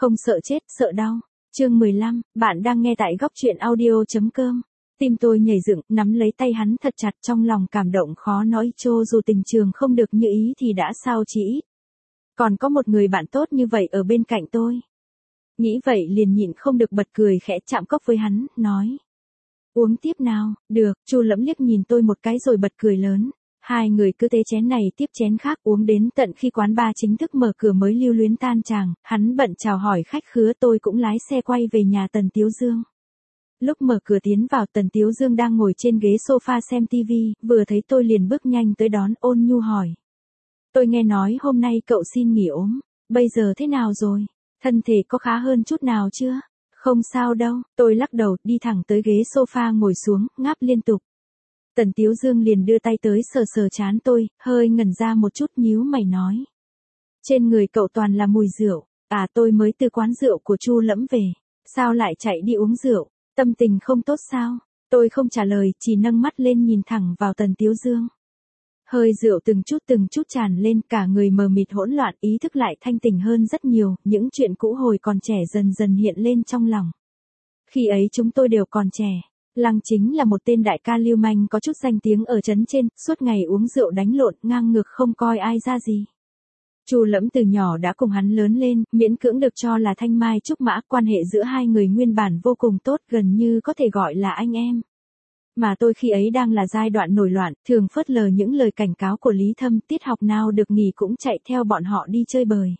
Không sợ chết, sợ đau. Chương 15, bạn đang nghe tại góc truyện audio.com. Tim tôi nhảy dựng, nắm lấy tay hắn thật chặt, trong lòng cảm động khó nói trô, dù tình trường không được như ý thì đã sao chỉ ít. Còn có một người bạn tốt như vậy ở bên cạnh tôi. Nghĩ vậy liền nhịn không được bật cười khẽ, chạm cốc với hắn, nói. Uống tiếp nào. Được. Chu Lẫm liếc nhìn tôi một cái rồi bật cười lớn. Hai người cứ tế chén này tiếp chén khác uống đến tận khi quán bar chính thức mở cửa mới lưu luyến tan chàng, hắn bận chào hỏi khách khứa, tôi cũng lái xe quay về nhà Tần Tiếu Dương. Lúc mở cửa tiến vào, Tần Tiếu Dương đang ngồi trên ghế sofa xem tivi, vừa thấy tôi liền bước nhanh tới đón, ôn nhu hỏi. Tôi nghe nói hôm nay cậu xin nghỉ ốm, bây giờ thế nào rồi? Thân thể có khá hơn chút nào chưa? Không sao đâu, tôi lắc đầu, đi thẳng tới ghế sofa ngồi xuống, ngáp liên tục. Tần Tiếu Dương liền đưa tay tới sờ sờ trán tôi, hơi ngẩn ra một chút nhíu mày nói. Trên người cậu toàn là mùi rượu, tôi mới từ quán rượu của Chu Lẫm về, sao lại chạy đi uống rượu, tâm tình không tốt sao? Tôi không trả lời, chỉ nâng mắt lên nhìn thẳng vào Tần Tiếu Dương. Hơi rượu từng chút tràn lên, cả người mờ mịt hỗn loạn, ý thức lại thanh tỉnh hơn rất nhiều, những chuyện cũ hồi còn trẻ dần dần hiện lên trong lòng. Khi ấy chúng tôi đều còn trẻ. Lăng Chính là một tên đại ca lưu manh có chút danh tiếng ở trấn trên, suốt ngày uống rượu đánh lộn, ngang ngược không coi ai ra gì. Chu Lẫm từ nhỏ đã cùng hắn lớn lên, miễn cưỡng được cho là thanh mai trúc mã, quan hệ giữa hai người nguyên bản vô cùng tốt, gần như có thể gọi là anh em. Mà tôi khi ấy đang là giai đoạn nổi loạn, thường phớt lờ những lời cảnh cáo của Lý Thâm, tiết học nào được nghỉ cũng chạy theo bọn họ đi chơi bời.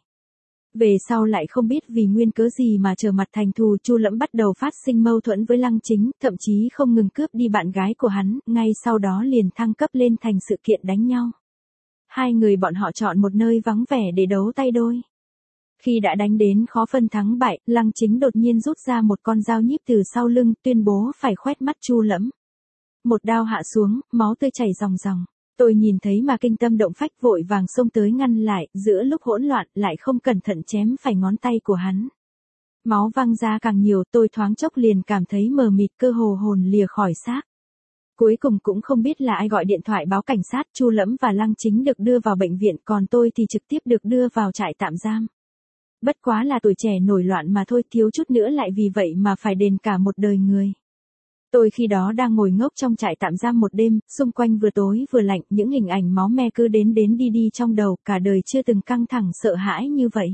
Về sau lại không biết vì nguyên cớ gì mà trở mặt thành thù, Chu Lẫm bắt đầu phát sinh mâu thuẫn với Lăng Chính, thậm chí không ngừng cướp đi bạn gái của hắn, ngay sau đó liền thăng cấp lên thành sự kiện đánh nhau. Hai người bọn họ chọn một nơi vắng vẻ để đấu tay đôi. Khi đã đánh đến khó phân thắng bại, Lăng Chính đột nhiên rút ra một con dao nhíp từ sau lưng, tuyên bố phải khoét mắt Chu Lẫm. Một đao hạ xuống, máu tươi chảy ròng ròng. Tôi nhìn thấy mà kinh tâm động phách, vội vàng xông tới ngăn lại, giữa lúc hỗn loạn lại không cẩn thận chém phải ngón tay của hắn. Máu văng ra càng nhiều, tôi thoáng chốc liền cảm thấy mờ mịt, cơ hồ hồn lìa khỏi xác. Cuối cùng cũng không biết là ai gọi điện thoại báo cảnh sát, Chu Lẫm và Lăng Chính được đưa vào bệnh viện, còn tôi thì trực tiếp được đưa vào trại tạm giam. Bất quá là tuổi trẻ nổi loạn mà thôi, thiếu chút nữa lại vì vậy mà phải đền cả một đời người. Tôi khi đó đang ngồi ngốc trong trại tạm giam một đêm, xung quanh vừa tối vừa lạnh, những hình ảnh máu me cứ đến đi trong đầu, cả đời chưa từng căng thẳng sợ hãi như vậy.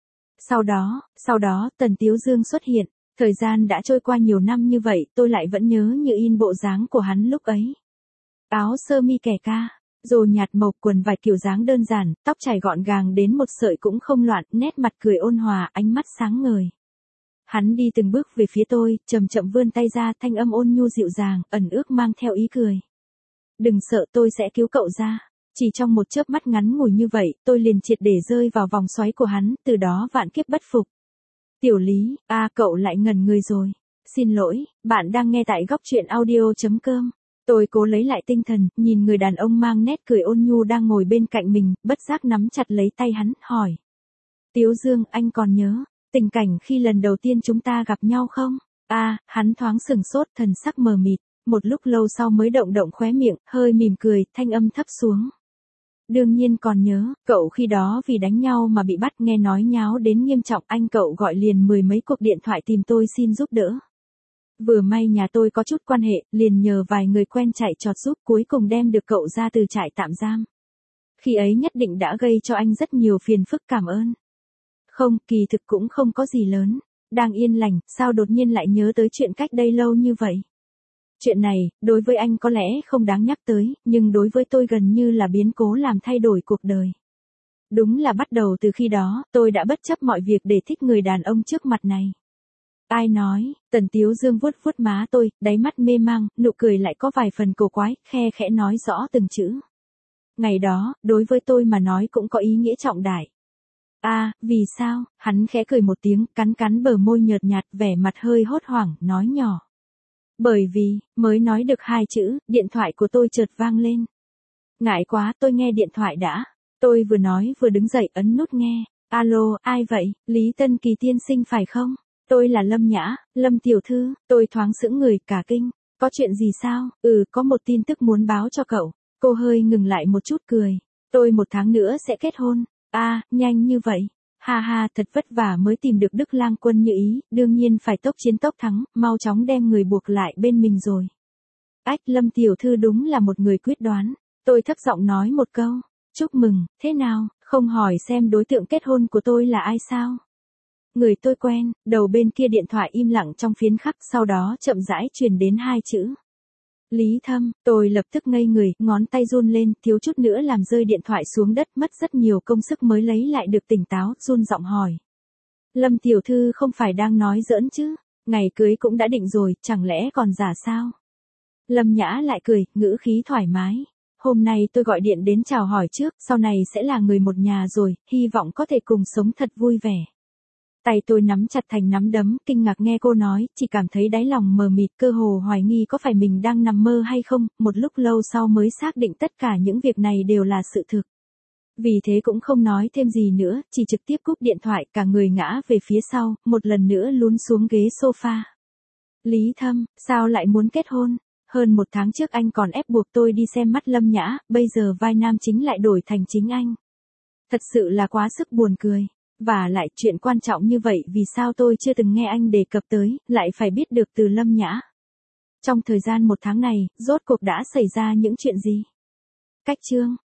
Sau đó, Tần Tiếu Dương xuất hiện, thời gian đã trôi qua nhiều năm như vậy, tôi lại vẫn nhớ như in bộ dáng của hắn lúc ấy. Áo sơ mi kẻ ca, rồ nhạt mộc, quần vải kiểu dáng đơn giản, tóc chải gọn gàng đến một sợi cũng không loạn, nét mặt cười ôn hòa, ánh mắt sáng ngời. Hắn đi từng bước về phía tôi, chậm chậm vươn tay ra, thanh âm ôn nhu dịu dàng, ẩn ước mang theo ý cười. Đừng sợ, tôi sẽ cứu cậu ra. Chỉ trong một chớp mắt ngắn ngủi như vậy, tôi liền triệt để rơi vào vòng xoáy của hắn, từ đó vạn kiếp bất phục. Tiểu Lý, cậu lại ngẩn người rồi. Xin lỗi, bạn đang nghe tại góc truyện audio.com. Tôi cố lấy lại tinh thần, nhìn người đàn ông mang nét cười ôn nhu đang ngồi bên cạnh mình, bất giác nắm chặt lấy tay hắn, hỏi. Tiếu Dương, anh còn nhớ tình cảnh khi lần đầu tiên chúng ta gặp nhau không? Hắn thoáng sừng sốt, thần sắc mờ mịt, một lúc lâu sau mới động khóe miệng, hơi mỉm cười, thanh âm thấp xuống. Đương nhiên còn nhớ, cậu khi đó vì đánh nhau mà bị bắt, nghe nói nháo đến nghiêm trọng, anh cậu gọi liền 10 mấy cuộc điện thoại tìm tôi xin giúp đỡ. Vừa may nhà tôi có chút quan hệ, liền nhờ vài người quen chạy trọt giúp, cuối cùng đem được cậu ra từ trại tạm giam. Khi ấy nhất định đã gây cho anh rất nhiều phiền phức, cảm ơn. Không, kỳ thực cũng không có gì lớn. Đang yên lành, sao đột nhiên lại nhớ tới chuyện cách đây lâu như vậy? Chuyện này, đối với anh có lẽ không đáng nhắc tới, nhưng đối với tôi gần như là biến cố làm thay đổi cuộc đời. Đúng là bắt đầu từ khi đó, tôi đã bất chấp mọi việc để thích người đàn ông trước mặt này. Ai nói? Tần Tiếu Dương vuốt vuốt má tôi, đáy mắt mê mang, nụ cười lại có vài phần cổ quái, khe khẽ nói rõ từng chữ. Ngày đó, đối với tôi mà nói cũng có ý nghĩa trọng đại. Vì sao? Hắn khẽ cười một tiếng, cắn bờ môi nhợt nhạt, vẻ mặt hơi hốt hoảng, nói nhỏ. Bởi vì, mới nói được 2 chữ, điện thoại của tôi chợt vang lên. Ngại quá, tôi nghe điện thoại đã. Tôi vừa nói vừa đứng dậy ấn nút nghe. Alo, ai vậy? Lý Tân Kỳ tiên sinh phải không? Tôi là Lâm Nhã, Lâm tiểu thư. Tôi thoáng sững người, cả kinh. Có chuyện gì sao? Có một tin tức muốn báo cho cậu. Cô hơi ngừng lại một chút cười. Tôi 1 tháng nữa sẽ kết hôn. Nhanh như vậy. Ha ha, thật vất vả mới tìm được Đức Lang Quân như ý, đương nhiên phải tốc chiến tốc thắng, mau chóng đem người buộc lại bên mình rồi. Ách, Lâm tiểu thư đúng là một người quyết đoán. Tôi thấp giọng nói một câu. Chúc mừng, thế nào, không hỏi xem đối tượng kết hôn của tôi là ai sao? Người tôi quen, đầu bên kia điện thoại im lặng trong phiến khắc, sau đó chậm rãi truyền đến hai chữ. Lý Thâm. Tôi lập tức ngây người, ngón tay run lên, thiếu chút nữa làm rơi điện thoại xuống đất, mất rất nhiều công sức mới lấy lại được tỉnh táo, run giọng hỏi. Lâm tiểu thư không phải đang nói giỡn chứ? Ngày cưới cũng đã định rồi, chẳng lẽ còn giả sao? Lâm Nhã lại cười, ngữ khí thoải mái. Hôm nay tôi gọi điện đến chào hỏi trước, sau này sẽ là người một nhà rồi, hy vọng có thể cùng sống thật vui vẻ. Tay tôi nắm chặt thành nắm đấm, kinh ngạc nghe cô nói, chỉ cảm thấy đáy lòng mờ mịt, cơ hồ hoài nghi có phải mình đang nằm mơ hay không, một lúc lâu sau mới xác định tất cả những việc này đều là sự thực. Vì thế cũng không nói thêm gì nữa, chỉ trực tiếp cúp điện thoại, cả người ngã về phía sau, một lần nữa lún xuống ghế sofa. Lý Thâm, sao lại muốn kết hôn? Hơn một tháng trước anh còn ép buộc tôi đi xem mắt Lâm Nhã, bây giờ vai nam chính lại đổi thành chính anh. Thật sự là quá sức buồn cười. Và lại chuyện quan trọng như vậy vì sao tôi chưa từng nghe anh đề cập tới, lại phải biết được từ Lâm Nhã. Trong thời gian một tháng này, rốt cuộc đã xảy ra những chuyện gì? Cách chương